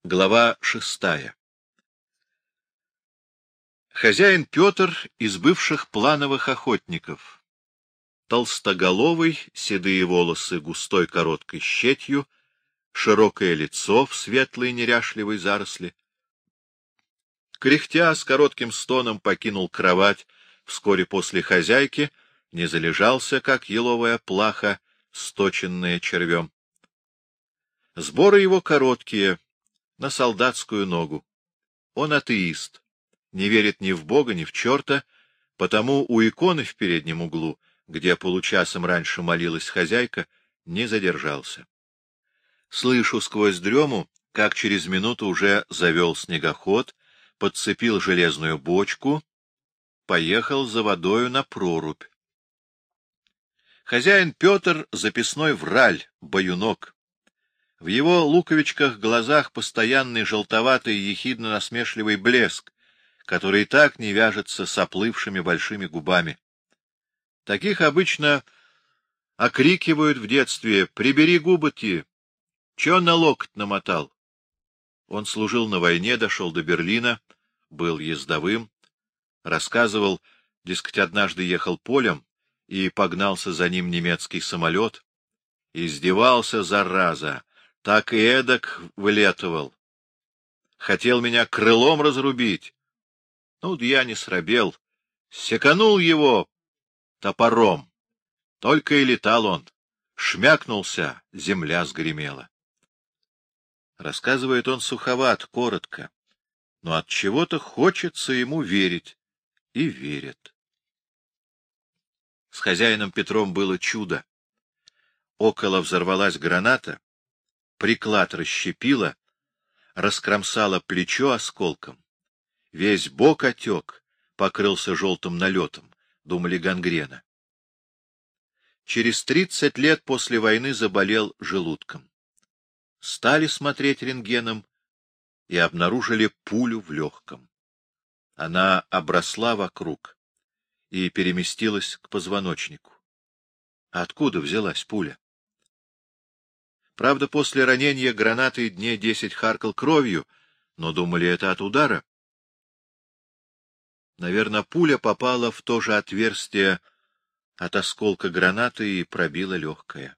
Глава 6. Хозяин Петр из бывших плановых охотников. Толстоголовый, седые волосы густой короткой щетью, широкое лицо в светлой неряшливой заросли. Кряхтя с коротким стоном покинул кровать вскоре после хозяйки, не залежался, как еловая плаха, сточенная червем. Сборы его короткие, на солдатскую ногу. Он атеист, не верит ни в Бога, ни в черта, потому у иконы в переднем углу, где получасом раньше молилась хозяйка, не задержался. Слышу сквозь дрему, как через минуту уже завел снегоход, подцепил железную бочку, поехал за водою на прорубь. Хозяин Петр — записной враль, баюнок. В его луковичках глазах постоянный желтоватый ехидно-насмешливый блеск, который так не вяжется с оплывшими большими губами. Таких обычно окрикивают в детстве: «Прибери губы-ти! Чё на локоть намотал?» Он служил на войне, дошел до Берлина, был ездовым, рассказывал, дескать, однажды ехал полем, и погнался за ним немецкий самолет. Издевался, зараза, так и эдак вылетывал. Хотел меня крылом разрубить. Ну, да я не срабел. Секанул его топором. Только и летал он. Шмякнулся, земля сгремела. Рассказывает он суховат, коротко, но от чего-то хочется ему верить, и верит. С хозяином Петром было чудо. Около взорвалась граната, приклад расщепила, раскромсала плечо осколком. Весь бок отек, покрылся желтым налетом, думали гангрена. Через 30 лет после войны заболел желудком. Стали смотреть рентгеном и обнаружили пулю в легком. Она обросла вокруг и переместилась к позвоночнику. Откуда взялась пуля? Правда, после ранения гранатой дней 10 харкал кровью, но думали, это от удара. Наверное, пуля попала в то же отверстие от осколка гранаты и пробила легкое.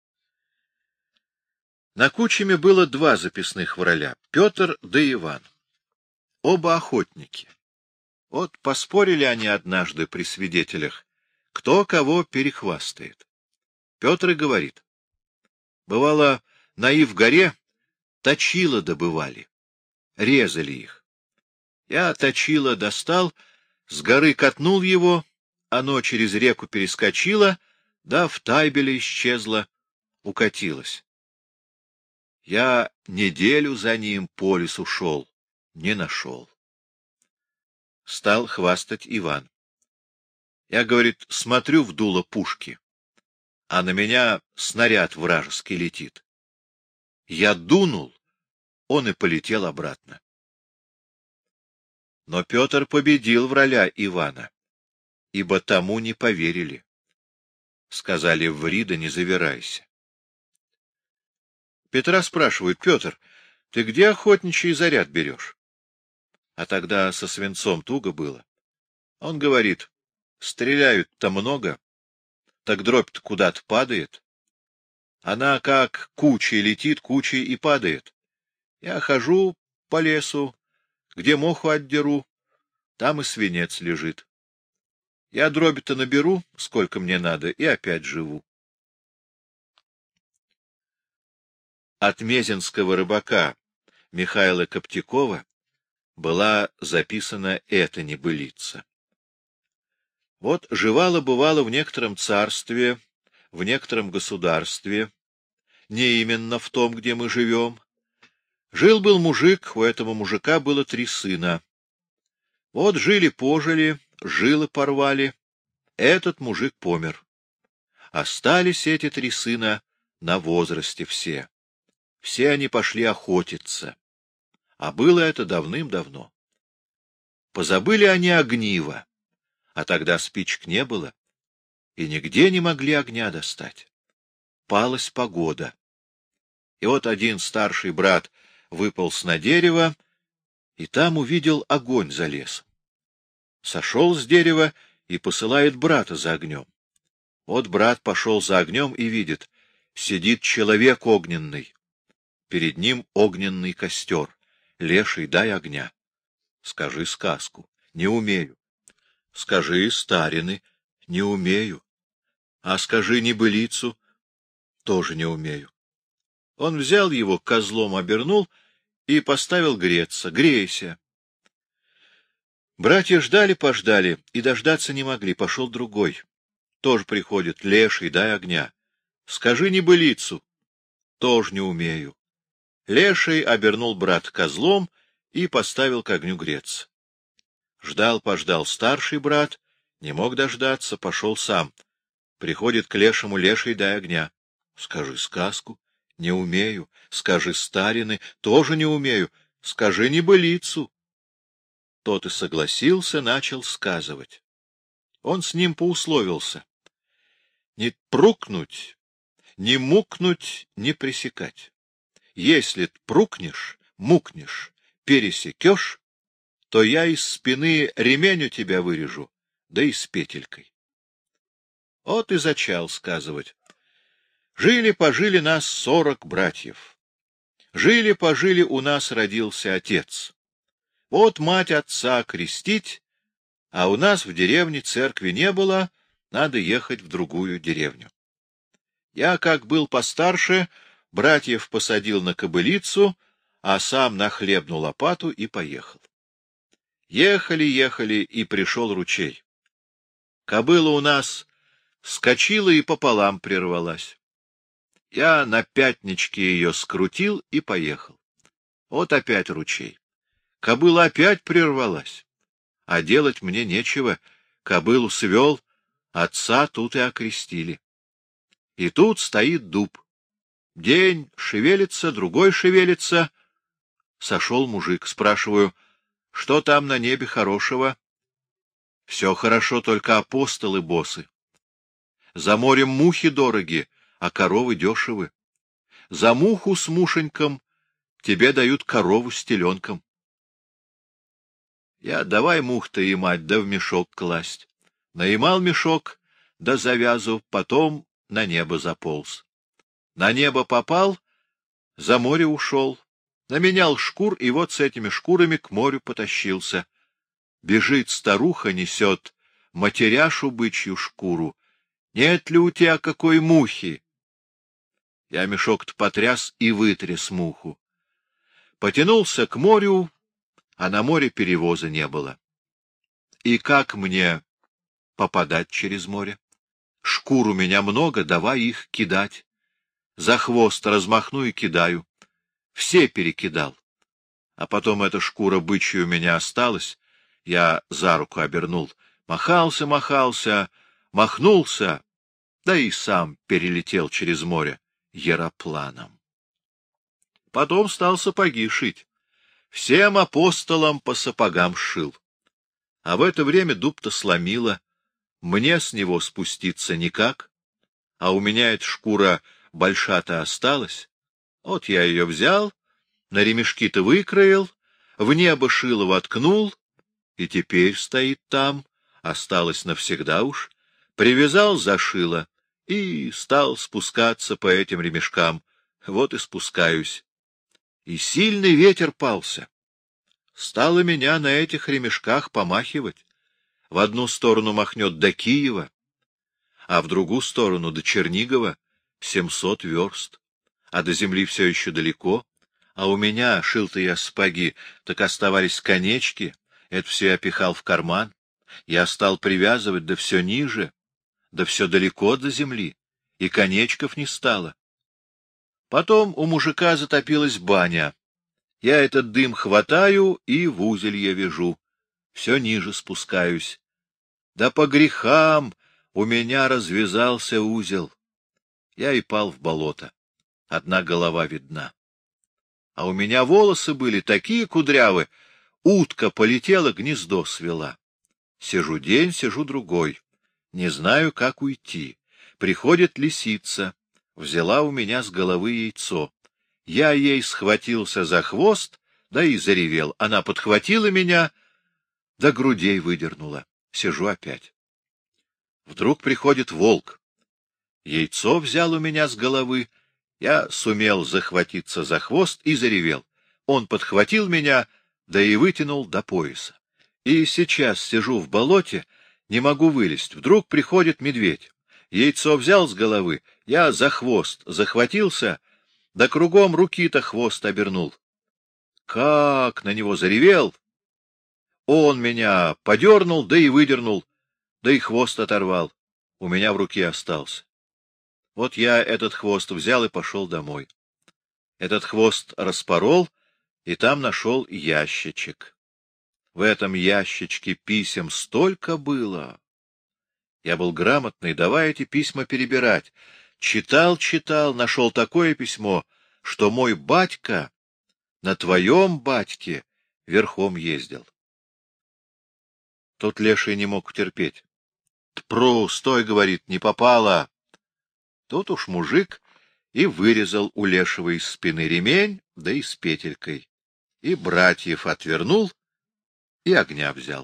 На Кучеме было 2 записных враля — Петр да Иван. Оба охотники. Вот поспорили они однажды при свидетелях, кто кого перехвастает. Петр и говорит: бывало, на Ив-горе точила добывали, резали их. Я точила достал, с горы катнул его, оно через реку перескочило, да в Тайбеле исчезло, укатилось. Я неделю за ним по лесу шел, не нашел. Стал хвастать Иван. Я, говорит, смотрю в дуло пушки, а на меня снаряд вражеский летит. Я дунул, он и полетел обратно. Но Петр победил враля Ивана, ибо тому не поверили. Сказали: ври да не завирайся. Петра спрашивают: Петр, ты где охотничий заряд берешь? А тогда со свинцом туго было. Он говорит: стреляют-то много, так дробь-то куда-то падает. Она как кучей летит, кучей и падает. Я хожу по лесу, где моху отдеру, там и свинец лежит. Я дроби-то наберу, сколько мне надо, и опять живу. От мезенского рыбака Михаила Коптякова была записана эта небылица. Вот живало-бывало в некотором царстве, в некотором государстве, не именно в том, где мы живем. Жил-был мужик, у этого мужика было 3 сына. Вот жили-пожили, жилы порвали, этот мужик помер. Остались эти 3 сына на возрасте все. Все они пошли охотиться. А было это давным-давно. Позабыли они огниво, а тогда спичек не было, и нигде не могли огня достать. Палась погода. И вот один старший брат выполз на дерево и там увидел огонь за лесом. Сошел с дерева и посылает брата за огнем. Вот брат пошел за огнем и видит, сидит человек огненный. Перед ним огненный костер. Леший, дай огня. Скажи сказку. Не умею. Скажи старины. Не умею. А скажи небылицу. Тоже не умею. Он взял его, козлом обернул и поставил греться. Грейся. Братья ждали-пождали и дождаться не могли. Пошел другой. Тоже приходит. Леший, дай огня. Скажи небылицу. Тоже не умею. Леший обернул брат козлом и поставил к огню греться. Ждал-пождал старший брат, не мог дождаться, пошел сам. Приходит к лешему: Леший, дай огня. Скажи сказку. Не умею. Скажи старины. Тоже не умею. Скажи небылицу. Тот и согласился, начал сказывать. Он с ним поусловился: не прукнуть, не мукнуть, не пресекать. Если прукнешь, мукнешь, пересекешь, то я из спины ремень у тебя вырежу, да и с петелькой. Вот и зачал сказывать. Жили-пожили нас 40 братьев. Жили-пожили у нас родился отец. Вот мать отца крестить, а у нас в деревне церкви не было, надо ехать в другую деревню. Я, как был постарше, братьев посадил на кобылицу, а сам на хлебную лопату и поехал. Ехали, и пришел ручей. Кобыла у нас скочила и пополам прервалась. Я на пятничке ее скрутил и поехал. Вот опять ручей. Кобыла опять прервалась. А делать мне нечего. Кобылу свел, отца тут и окрестили. И тут стоит дуб. День шевелится, другой шевелится. Сошел мужик. Спрашиваю: что там на небе хорошего? Все хорошо, только апостолы босы. За морем мухи дороги, а коровы дешевы. За муху с мушеньком тебе дают корову с теленком. Я давай мух-то имать, да в мешок класть. Наимал мешок, да завязу, потом на небо заполз. На небо попал, за море ушел. Наменял шкур, и вот с этими шкурами к морю потащился. Бежит старуха, несет матеряшу бычью шкуру. Нет ли у тебя какой мухи? Я мешок-то потряс и вытряс муху. Потянулся к морю, а на море перевоза не было. И как мне попадать через море? Шкур у меня много, давай их кидать. За хвост размахну и кидаю. Все перекидал. А потом эта шкура бычья у меня осталась. Я за руку обернул. Махался, махнулся, да и сам перелетел через море яропланом. Потом стал сапоги шить. Всем апостолам по сапогам сшил. А в это время дуб-то сломило. Мне с него спуститься никак. А у меня эта шкура большая-то осталась. Вот я ее взял, на ремешки-то выкроил, в небо шило воткнул, и теперь стоит там, осталось навсегда уж, привязал за шило и стал спускаться по этим ремешкам. Вот и спускаюсь. И сильный ветер пался. Стало меня на этих ремешках помахивать. В одну сторону махнет до Киева, а в другую сторону до Чернигова 700 верст. А до земли все еще далеко, а у меня, шил-то я сапоги, так оставались конечки, это все я пихал в карман. Я стал привязывать, да все ниже, да все далеко до земли, и конечков не стало. Потом у мужика затопилась баня. Я этот дым хватаю и в узелье вяжу, все ниже спускаюсь. Да по грехам у меня развязался узел. Я и пал в болото. Одна голова видна. А у меня волосы были такие кудрявы, утка полетела, гнездо свела. Сижу день, сижу другой. Не знаю, как уйти. Приходит лисица, взяла у меня с головы яйцо. Я ей схватился за хвост, да и заревел. Она подхватила меня, до грудей выдернула. Сижу опять. Вдруг приходит волк. Яйцо взял у меня с головы. Я сумел захватиться за хвост и заревел. Он подхватил меня, да и вытянул до пояса. И сейчас сижу в болоте, не могу вылезть. Вдруг приходит медведь. Яйцо взял с головы, я за хвост захватился, да кругом руки-то хвост обернул. Как на него заревел! Он меня подернул, да и выдернул, да и хвост оторвал. У меня в руке остался. Вот я этот хвост взял и пошел домой. Этот хвост распорол, и там нашел ящичек. В этом ящичке писем столько было. Я был грамотный, давай эти письма перебирать. Читал, нашел такое письмо, что мой батька на твоем батьке верхом ездил. Тут леший не мог терпеть. — Тпру, стой, — говорит, — не попало. Тут уж мужик и вырезал у лешего из спины ремень, да и с петелькой. И братьев отвернул, и огня взял.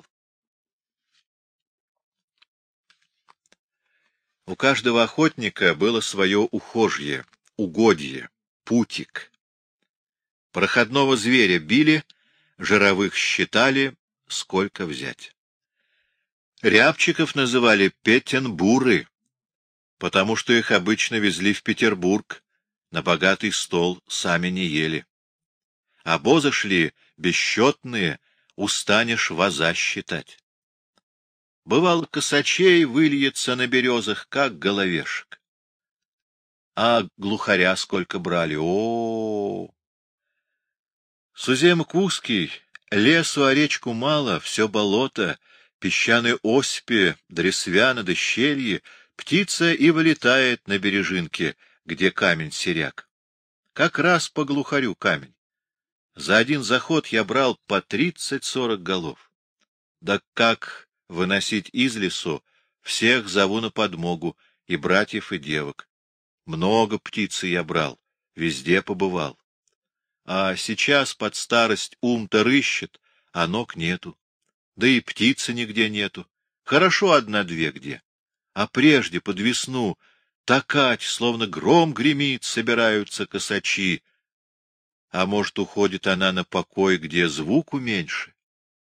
У каждого охотника было свое ухожье, угодье, путик. Проходного зверя били, жировых считали, сколько взять. Рябчиков называли петенбуры, потому что их обычно везли в Петербург, на богатый стол, сами не ели. Обозы шли бесчетные, устанешь воза считать. Бывало, косачей выльется на березах, как головешек. А глухаря сколько брали! О-о-о! Суземок узкий, лесу, а речку мало, все болото, песчаные осыпи, дресвяна да щельи, птица и вылетает на бережинке, где камень-серяк. Как раз по глухарю камень. За один заход я брал по 30-40 голов. Да как выносить из лесу, всех зову на подмогу, и братьев, и девок. Много птицы я брал, везде побывал. А сейчас под старость ум-то рыщет, а ног нету. Да и птицы нигде нету. Хорошо одна-две где. А прежде, под весну, такать, словно гром гремит, собираются косачи. А может, уходит она на покой, где звуку меньше?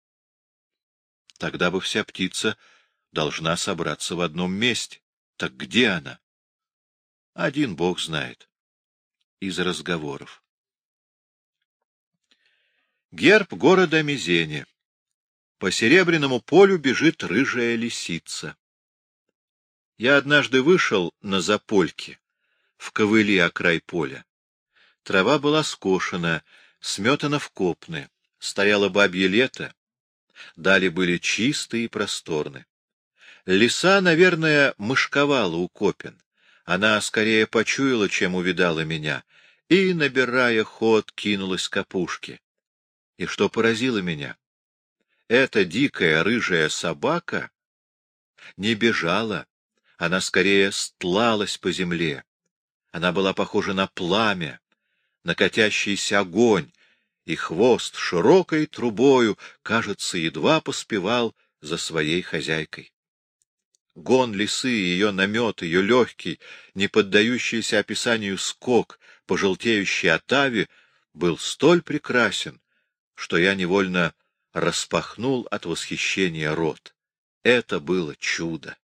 Тогда бы вся птица должна собраться в одном месте. Так где она? Один Бог знает. Из разговоров. Герб города Мезене. По серебряному полю бежит рыжая лисица. Я однажды вышел на запольки, в ковыли о край поля. Трава была скошена, сметана в копны, стояло бабье лето, дали были чистые и просторны. Лиса, наверное, мышковала у копен. Она скорее почуяла, чем увидала меня, и, набирая ход, кинулась к опушке. И что поразило меня? Эта дикая рыжая собака не бежала, она скорее стлалась по земле. Она была похожа на пламя, на катящийся огонь, и хвост широкой трубою, кажется, едва поспевал за своей хозяйкой. Гон лисы, ее намет, ее легкий, не поддающийся описанию скок, пожелтеющий от ави, был столь прекрасен, что я невольно распахнул от восхищения рот. Это было чудо.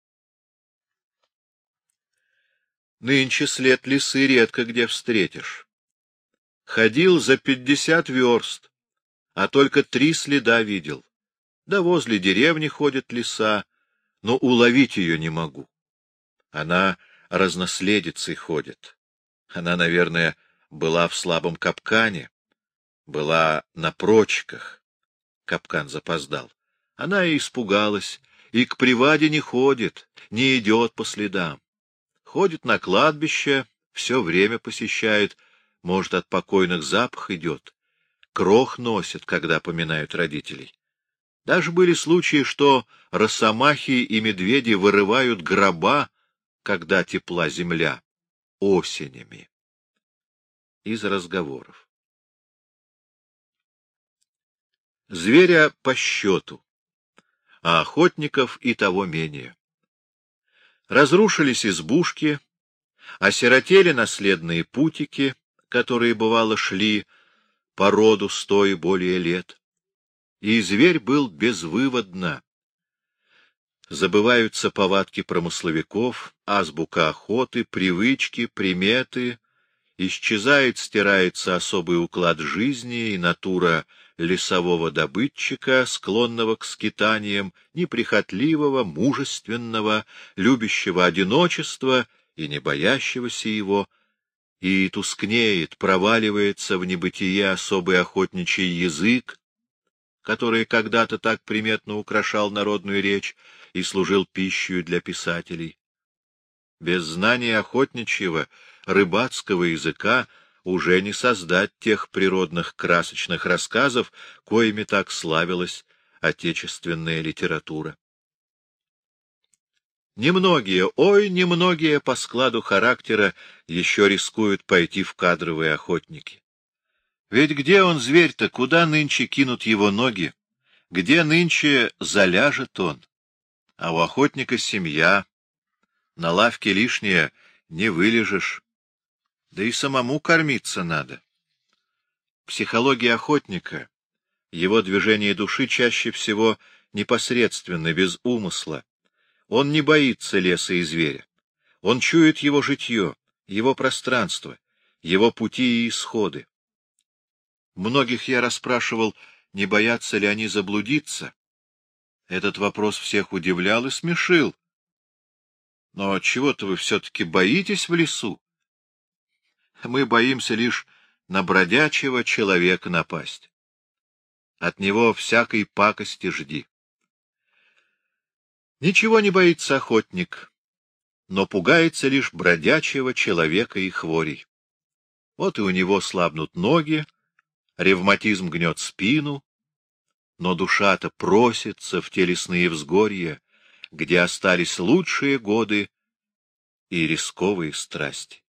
Нынче след лисы редко где встретишь. Ходил за 50 верст, а только 3 следа видел. Да возле деревни ходит лиса, но уловить ее не могу. Она разноследицей ходит. Она, наверное, была в слабом капкане, была на прочках. Капкан запоздал. Она и испугалась, и к приваде не ходит, не идет по следам. Ходит на кладбище, все время посещает, может, от покойных запах идет. Крох носит, когда поминают родителей. Даже были случаи, что росомахи и медведи вырывают гроба, когда тепла земля, осенями. из разговоров. Зверя по счету, а охотников и того менее. Разрушились избушки, осиротели наследные путики, которые, бывало, шли по роду 100 и более лет. И зверь был безвыводно. Забываются повадки промысловиков, азбука охоты, привычки, приметы, исчезает, стирается особый уклад жизни и натура лесового добытчика, склонного к скитаниям, неприхотливого, мужественного, любящего одиночества и не боящегося его, и тускнеет, проваливается в небытие особый охотничий язык, который когда-то так приметно украшал народную речь и служил пищей для писателей. Без знания охотничьего, рыбацкого языка уже не создать тех природных красочных рассказов, коими так славилась отечественная литература. Немногие, ой, немногие по складу характера еще рискуют пойти в кадровые охотники. Ведь где он, зверь-то, куда нынче кинут его ноги, где нынче заляжет он? А у охотника семья, на лавке лишнее не вылежишь, да и самому кормиться надо. Психология охотника, его движение души чаще всего непосредственно, без умысла. Он не боится леса и зверя. Он чует его житье, его пространство, его пути и исходы. Многих я расспрашивал, не боятся ли они заблудиться. Этот вопрос всех удивлял и смешил. Но чего-то вы все-таки боитесь в лесу? Мы боимся лишь на бродячего человека напасть. От него всякой пакости жди. Ничего не боится охотник, но пугается лишь бродячего человека и хворей. Вот и у него слабнут ноги, ревматизм гнет спину, но душа-то просится в те лесные взгорья, где остались лучшие годы и рисковые страсти.